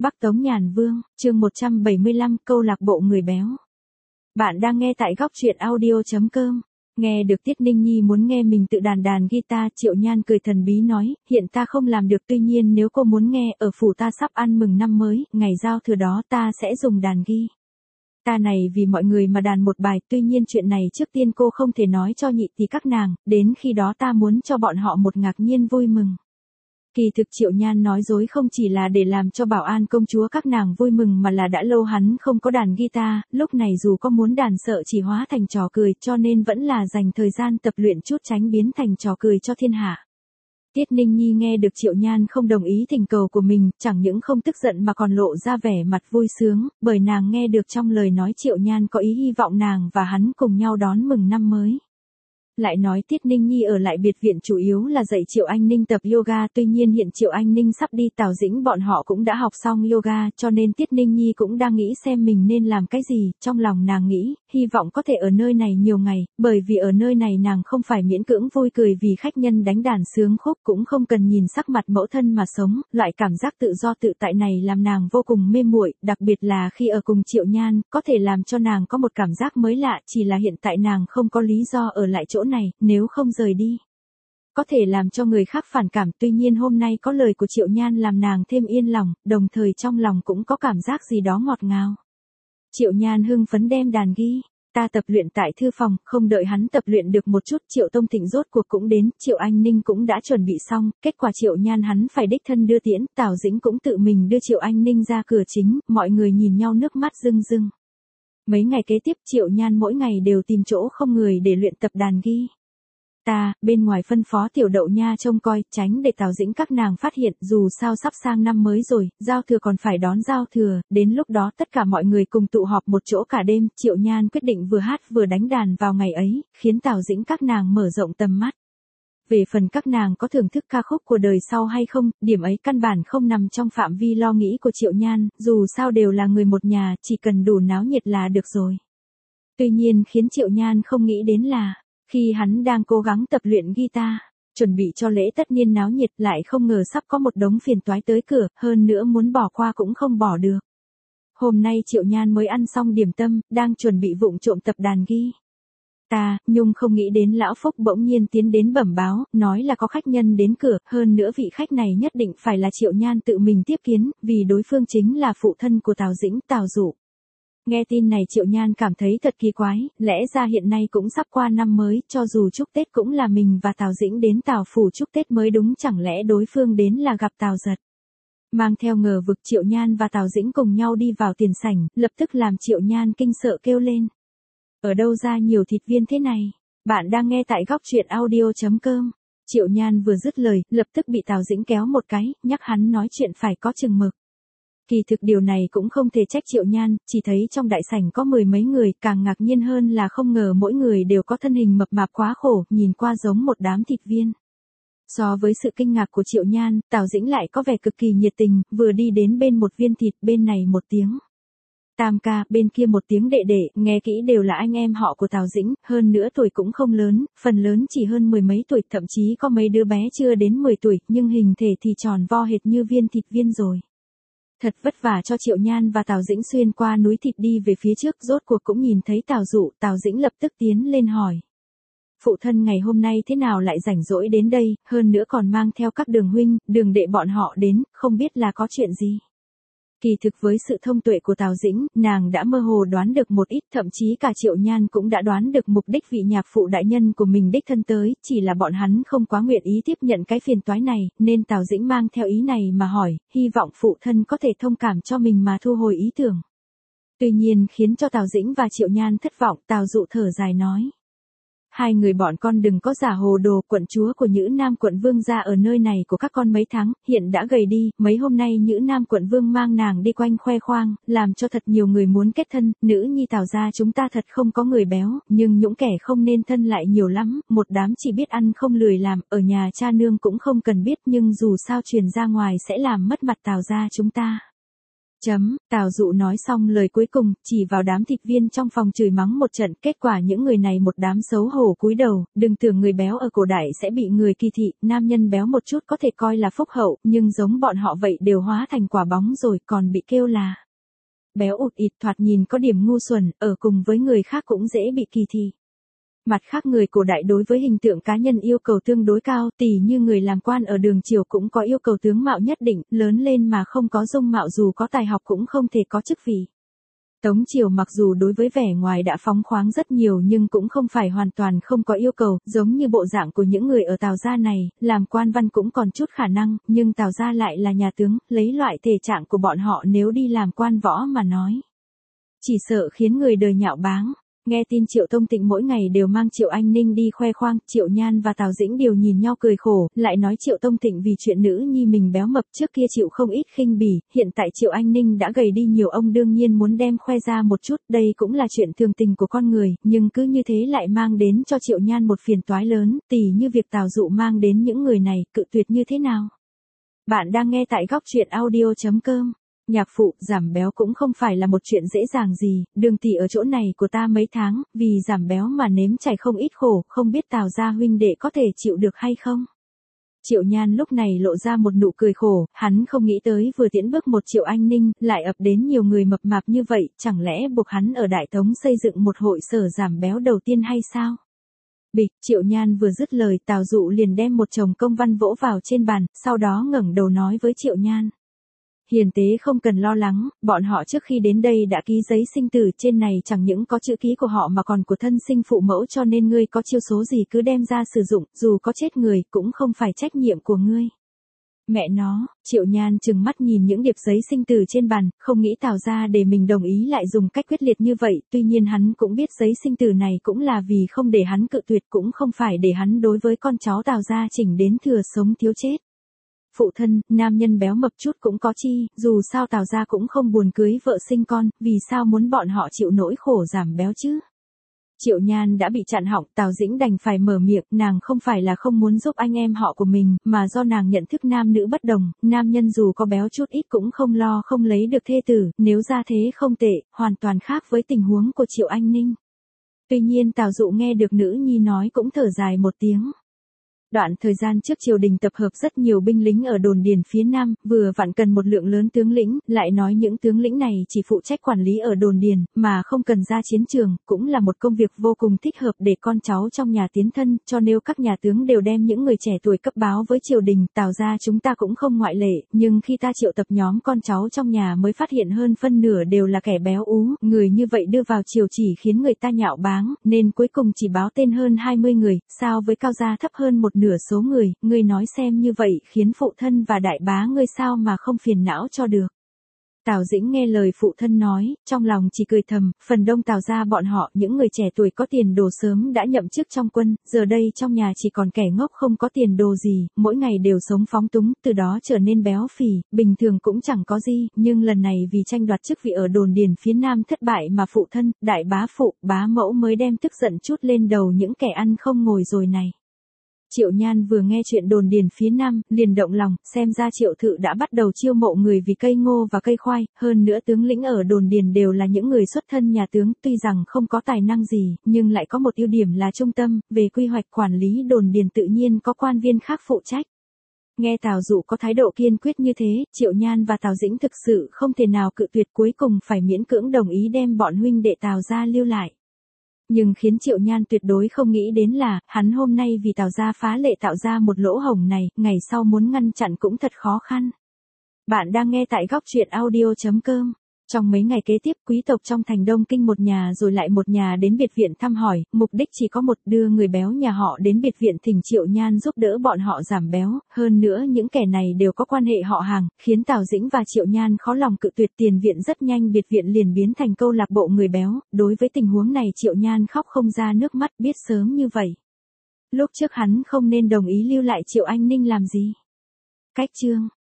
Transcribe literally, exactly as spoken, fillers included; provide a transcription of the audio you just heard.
Bắc Tống Nhàn Vương, chương một trăm bảy mươi lăm, câu lạc bộ người béo. Bạn đang nghe tại góc truyện audio chấm com. Nghe được Tiết Ninh Nhi muốn nghe mình tự đàn đàn guitar, Triệu Nhan cười thần bí nói, hiện ta không làm được, tuy nhiên nếu cô muốn nghe, ở phủ ta sắp ăn mừng năm mới, ngày giao thừa đó ta sẽ dùng đàn ghi. Ta này vì mọi người mà đàn một bài, tuy nhiên chuyện này trước tiên cô không thể nói cho nhị tỷ các nàng, đến khi đó ta muốn cho bọn họ một ngạc nhiên vui mừng. Kỳ thực Triệu Nhan nói dối không chỉ là để làm cho Bảo An công chúa các nàng vui mừng mà là đã lâu hắn không có đàn guitar, lúc này dù có muốn đàn sợ chỉ hóa thành trò cười, cho nên vẫn là dành thời gian tập luyện chút tránh biến thành trò cười cho thiên hạ. Tiết Ninh Nhi nghe được Triệu Nhan không đồng ý thỉnh cầu của mình, chẳng những không tức giận mà còn lộ ra vẻ mặt vui sướng, bởi nàng nghe được trong lời nói Triệu Nhan có ý hy vọng nàng và hắn cùng nhau đón mừng năm mới. Lại nói Tiết Ninh Nhi ở lại biệt viện chủ yếu là dạy Triệu Anh Ninh tập yoga, tuy nhiên hiện Triệu Anh Ninh sắp đi Tào Dĩnh bọn họ cũng đã học xong yoga, cho nên Tiết Ninh Nhi cũng đang nghĩ xem mình nên làm cái gì, trong lòng nàng nghĩ, hy vọng có thể ở nơi này nhiều ngày, bởi vì ở nơi này nàng không phải miễn cưỡng vui cười vì khách nhân đánh đàn sướng khúc, cũng không cần nhìn sắc mặt mẫu thân mà sống, loại cảm giác tự do tự tại này làm nàng vô cùng mê muội, đặc biệt là khi ở cùng Triệu Nhan, có thể làm cho nàng có một cảm giác mới lạ, chỉ là hiện tại nàng không có lý do ở lại chỗ này, nếu không rời đi có thể làm cho người khác phản cảm, tuy nhiên hôm nay có lời của Triệu Nhan làm nàng thêm yên lòng, đồng thời trong lòng cũng có cảm giác gì đó ngọt ngào. Triệu Nhan hưng phấn đem đàn ghi, ta tập luyện tại thư phòng, không đợi hắn tập luyện được một chút, Triệu Tông Thịnh rốt cuộc cũng đến, Triệu Anh Ninh cũng đã chuẩn bị xong, kết quả Triệu Nhan hắn phải đích thân đưa tiễn, Tào Dĩnh cũng tự mình đưa Triệu Anh Ninh ra cửa chính, mọi người nhìn nhau nước mắt rưng rưng. Mấy ngày kế tiếp Triệu Nhan mỗi ngày đều tìm chỗ không người để luyện tập đàn ghi. Ta, bên ngoài phân phó Tiểu Đậu Nha trông coi, tránh để Tào Dĩnh các nàng phát hiện, dù sao sắp sang năm mới rồi, giao thừa còn phải đón giao thừa, đến lúc đó tất cả mọi người cùng tụ họp một chỗ cả đêm, Triệu Nhan quyết định vừa hát vừa đánh đàn vào ngày ấy, khiến Tào Dĩnh các nàng mở rộng tầm mắt. Về phần các nàng có thưởng thức ca khúc của đời sau hay không, điểm ấy căn bản không nằm trong phạm vi lo nghĩ của Triệu Nhan, dù sao đều là người một nhà, chỉ cần đủ náo nhiệt là được rồi. Tuy nhiên khiến Triệu Nhan không nghĩ đến là, khi hắn đang cố gắng tập luyện guitar, chuẩn bị cho lễ tất niên náo nhiệt, lại không ngờ sắp có một đống phiền toái tới cửa, hơn nữa muốn bỏ qua cũng không bỏ được. Hôm nay Triệu Nhan mới ăn xong điểm tâm, đang chuẩn bị vụng trộm tập đàn ghi. Ta, Nhung không nghĩ đến Lão Phúc bỗng nhiên tiến đến bẩm báo, nói là có khách nhân đến cửa, hơn nữa vị khách này nhất định phải là Triệu Nhan tự mình tiếp kiến, vì đối phương chính là phụ thân của Tào Dĩnh, Tào Dụ. Nghe tin này Triệu Nhan cảm thấy thật kỳ quái, lẽ ra hiện nay cũng sắp qua năm mới, cho dù chúc Tết cũng là mình và Tào Dĩnh đến Tào phủ chúc Tết mới đúng, chẳng lẽ đối phương đến là gặp Tào Giật. Mang theo ngờ vực Triệu Nhan và Tào Dĩnh cùng nhau đi vào tiền sảnh, lập tức làm Triệu Nhan kinh sợ kêu lên. Ở đâu ra nhiều thịt viên thế này? Bạn đang nghe tại góc truyện audio chấm com. Triệu Nhan vừa dứt lời, lập tức bị Tào Dĩnh kéo một cái, nhắc hắn nói chuyện phải có chừng mực. Kỳ thực điều này cũng không thể trách Triệu Nhan, chỉ thấy trong đại sảnh có mười mấy người, càng ngạc nhiên hơn là không ngờ mỗi người đều có thân hình mập mạp quá khổ, nhìn qua giống một đám thịt viên. So với sự kinh ngạc của Triệu Nhan, Tào Dĩnh lại có vẻ cực kỳ nhiệt tình, vừa đi đến bên một viên thịt, bên này một tiếng Tam ca, bên kia một tiếng đệ đệ, nghe kỹ đều là anh em họ của Tào Dĩnh, hơn nữa tuổi cũng không lớn, phần lớn chỉ hơn mười mấy tuổi, thậm chí có mấy đứa bé chưa đến mười tuổi, nhưng hình thể thì tròn vo hệt như viên thịt viên rồi. Thật vất vả cho Triệu Nhan và Tào Dĩnh xuyên qua núi thịt đi về phía trước, rốt cuộc cũng nhìn thấy Tào Dụ, Tào Dĩnh lập tức tiến lên hỏi. Phụ thân ngày hôm nay thế nào lại rảnh rỗi đến đây, hơn nữa còn mang theo các đường huynh, đường đệ bọn họ đến, không biết là có chuyện gì. Kỳ thực với sự thông tuệ của Tào Dĩnh, nàng đã mơ hồ đoán được một ít, thậm chí cả Triệu Nhan cũng đã đoán được mục đích vị nhạc phụ đại nhân của mình đích thân tới, chỉ là bọn hắn không quá nguyện ý tiếp nhận cái phiền toái này, nên Tào Dĩnh mang theo ý này mà hỏi, hy vọng phụ thân có thể thông cảm cho mình mà thu hồi ý tưởng. Tuy nhiên khiến cho Tào Dĩnh và Triệu Nhan thất vọng, Tào Dụ thở dài nói. Hai người bọn con đừng có giả hồ đồ, quận chúa của Nhữ Nam quận vương gia ở nơi này của các con mấy tháng, hiện đã gầy đi, mấy hôm nay Nhữ Nam quận vương mang nàng đi quanh khoe khoang, làm cho thật nhiều người muốn kết thân, nữ nhi Tào gia chúng ta thật không có người béo, nhưng những kẻ không nên thân lại nhiều lắm, một đám chỉ biết ăn không lười làm, ở nhà cha nương cũng không cần biết, nhưng dù sao truyền ra ngoài sẽ làm mất mặt Tào gia chúng ta. Chấm, Tào Dụ nói xong lời cuối cùng, chỉ vào đám thịt viên trong phòng chửi mắng một trận, kết quả những người này một đám xấu hổ cúi đầu, đừng tưởng người béo ở cổ đại sẽ bị người kỳ thị, nam nhân béo một chút có thể coi là phúc hậu, nhưng giống bọn họ vậy đều hóa thành quả bóng rồi, còn bị kêu là béo ụt ịt, thoạt nhìn có điểm ngu xuẩn, ở cùng với người khác cũng dễ bị kỳ thị. Mặt khác người cổ đại đối với hình tượng cá nhân yêu cầu tương đối cao, tỉ như người làm quan ở đường triều cũng có yêu cầu tướng mạo nhất định, lớn lên mà không có dung mạo dù có tài học cũng không thể có chức vị. Tống triều mặc dù đối với vẻ ngoài đã phóng khoáng rất nhiều nhưng cũng không phải hoàn toàn không có yêu cầu, giống như bộ dạng của những người ở Tào gia này, làm quan văn cũng còn chút khả năng, nhưng Tào gia lại là nhà tướng, lấy loại thể trạng của bọn họ nếu đi làm quan võ mà nói, chỉ sợ khiến người đời nhạo báng. Nghe tin Triệu Tông Tịnh mỗi ngày đều mang Triệu Anh Ninh đi khoe khoang, Triệu Nhan và Tào Dĩnh đều nhìn nhau cười khổ, lại nói Triệu Tông Tịnh vì chuyện nữ nhi mình béo mập trước kia chịu không ít khinh bỉ, hiện tại Triệu Anh Ninh đã gầy đi nhiều, ông đương nhiên muốn đem khoe ra một chút, đây cũng là chuyện thường tình của con người, nhưng cứ như thế lại mang đến cho Triệu Nhan một phiền toái lớn, tỉ như việc Tào Dụ mang đến những người này, cự tuyệt như thế nào. Bạn đang nghe tại góc truyện audio chấm com. Nhạc phụ, giảm béo cũng không phải là một chuyện dễ dàng gì, Đường tỷ ở chỗ này của ta mấy tháng, vì giảm béo mà nếm trải không ít khổ, không biết Tào gia huynh đệ có thể chịu được hay không. Triệu Nhan lúc này lộ ra một nụ cười khổ, hắn không nghĩ tới vừa tiễn bước một Triệu Anh Ninh, lại ập đến nhiều người mập mạp như vậy, chẳng lẽ buộc hắn ở Đại Tống xây dựng một hội sở giảm béo đầu tiên hay sao? Bịch, Triệu Nhan vừa dứt lời, Tào Dụ liền đem một chồng công văn vỗ vào trên bàn, sau đó ngẩng đầu nói với Triệu Nhan. Hiền tế không cần lo lắng, bọn họ trước khi đến đây đã ký giấy sinh tử, trên này chẳng những có chữ ký của họ mà còn của thân sinh phụ mẫu, cho nên ngươi có chiêu số gì cứ đem ra sử dụng, dù có chết người cũng không phải trách nhiệm của ngươi. Mẹ nó, Triệu Nhan trừng mắt nhìn những điệp giấy sinh tử trên bàn, không nghĩ Tào gia để mình đồng ý lại dùng cách quyết liệt như vậy, tuy nhiên hắn cũng biết giấy sinh tử này cũng là vì không để hắn cự tuyệt, cũng không phải để hắn đối với con cháu Tào gia chỉnh đến thừa sống thiếu chết. Phụ thân, nam nhân béo mập chút cũng có chi, dù sao Tào gia cũng không buồn cưới vợ sinh con, vì sao muốn bọn họ chịu nỗi khổ giảm béo chứ? Triệu Nhan đã bị chặn họng, Tào Dĩnh đành phải mở miệng, nàng không phải là không muốn giúp anh em họ của mình, mà do nàng nhận thức nam nữ bất đồng, nam nhân dù có béo chút ít cũng không lo không lấy được thê tử, nếu ra thế không tệ, hoàn toàn khác với tình huống của Triệu Anh Ninh. Tuy nhiên Tào Dụ nghe được nữ nhi nói cũng thở dài một tiếng. Đoạn thời gian trước triều đình tập hợp rất nhiều binh lính ở đồn điền phía Nam, vừa vặn cần một lượng lớn tướng lĩnh, lại nói những tướng lĩnh này chỉ phụ trách quản lý ở đồn điền, mà không cần ra chiến trường, cũng là một công việc vô cùng thích hợp để con cháu trong nhà tiến thân, cho nếu các nhà tướng đều đem những người trẻ tuổi cấp báo với triều đình, Tào gia chúng ta cũng không ngoại lệ, nhưng khi ta triệu tập nhóm con cháu trong nhà mới phát hiện hơn phân nửa đều là kẻ béo ú, người như vậy đưa vào triều chỉ khiến người ta nhạo báng, nên cuối cùng chỉ báo tên hơn hai mươi người, sao với Cao gia thấp hơn một nửa số người, ngươi nói xem như vậy khiến phụ thân và đại bá ngươi sao mà không phiền não cho được. Tào Dĩnh nghe lời phụ thân nói, trong lòng chỉ cười thầm, phần đông Tào gia bọn họ, những người trẻ tuổi có tiền đồ sớm đã nhậm chức trong quân, giờ đây trong nhà chỉ còn kẻ ngốc không có tiền đồ gì, mỗi ngày đều sống phóng túng, từ đó trở nên béo phì, bình thường cũng chẳng có gì, nhưng lần này vì tranh đoạt chức vị ở đồn điền phía Nam thất bại mà phụ thân, đại bá phụ, bá mẫu mới đem tức giận chút lên đầu những kẻ ăn không ngồi rồi này. Triệu Nhan vừa nghe chuyện đồn điền phía Nam, liền động lòng, xem ra Triệu Thự đã bắt đầu chiêu mộ người vì cây ngô và cây khoai, hơn nữa tướng lĩnh ở đồn điền đều là những người xuất thân nhà tướng, tuy rằng không có tài năng gì, nhưng lại có một ưu điểm là trung tâm, về quy hoạch quản lý đồn điền tự nhiên có quan viên khác phụ trách. Nghe Tào Dụ có thái độ kiên quyết như thế, Triệu Nhan và Tào Dĩnh thực sự không thể nào cự tuyệt, cuối cùng phải miễn cưỡng đồng ý đem bọn huynh đệ Tào gia lưu lại. Nhưng khiến Triệu Nhan tuyệt đối không nghĩ đến là, hắn hôm nay vì Tào gia phá lệ tạo ra một lỗ hổng này, ngày sau muốn ngăn chặn cũng thật khó khăn. Bạn đang nghe tại góc truyện audio chấm com. Trong mấy ngày kế tiếp, quý tộc trong thành Đông Kinh một nhà rồi lại một nhà đến biệt viện thăm hỏi, mục đích chỉ có một, đưa người béo nhà họ đến biệt viện thỉnh Triệu Nhan giúp đỡ bọn họ giảm béo, hơn nữa những kẻ này đều có quan hệ họ hàng, khiến Tào Dĩnh và Triệu Nhan khó lòng cự tuyệt. Tiền viện rất nhanh biệt viện liền biến thành câu lạc bộ người béo, đối với tình huống này Triệu Nhan khóc không ra nước mắt, biết sớm như vậy. Lúc trước hắn không nên đồng ý lưu lại Triệu Anh Ninh làm gì. Cách chương